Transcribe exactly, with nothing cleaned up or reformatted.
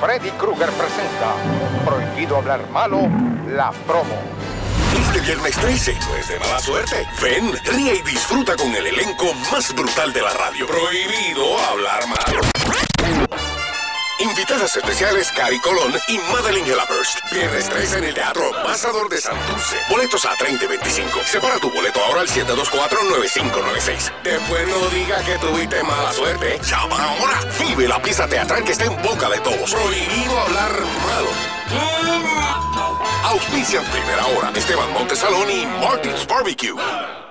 Freddy Krueger presenta Prohibido Hablar Malo, la promo. Este viernes trece no es de mala suerte. Ven, ríe y disfruta con el elenco más brutal de la radio. Prohibido Hablar Malo. Invitadas especiales Cari Colón y Madeline Gelabers. Viernes trece en el Teatro Pasador de Santurce. Boletos a treinta y veinticinco. Separa tu boleto ahora al siete dos cuatro, nueve cinco nueve seis. Después no digas que tuviste mala suerte. Llama ahora. Vive la pieza teatral que está en boca de todos. Prohibido Hablar Malo. Mm. Auspician Primera Hora, Esteban Montesalón y Martins Barbecue.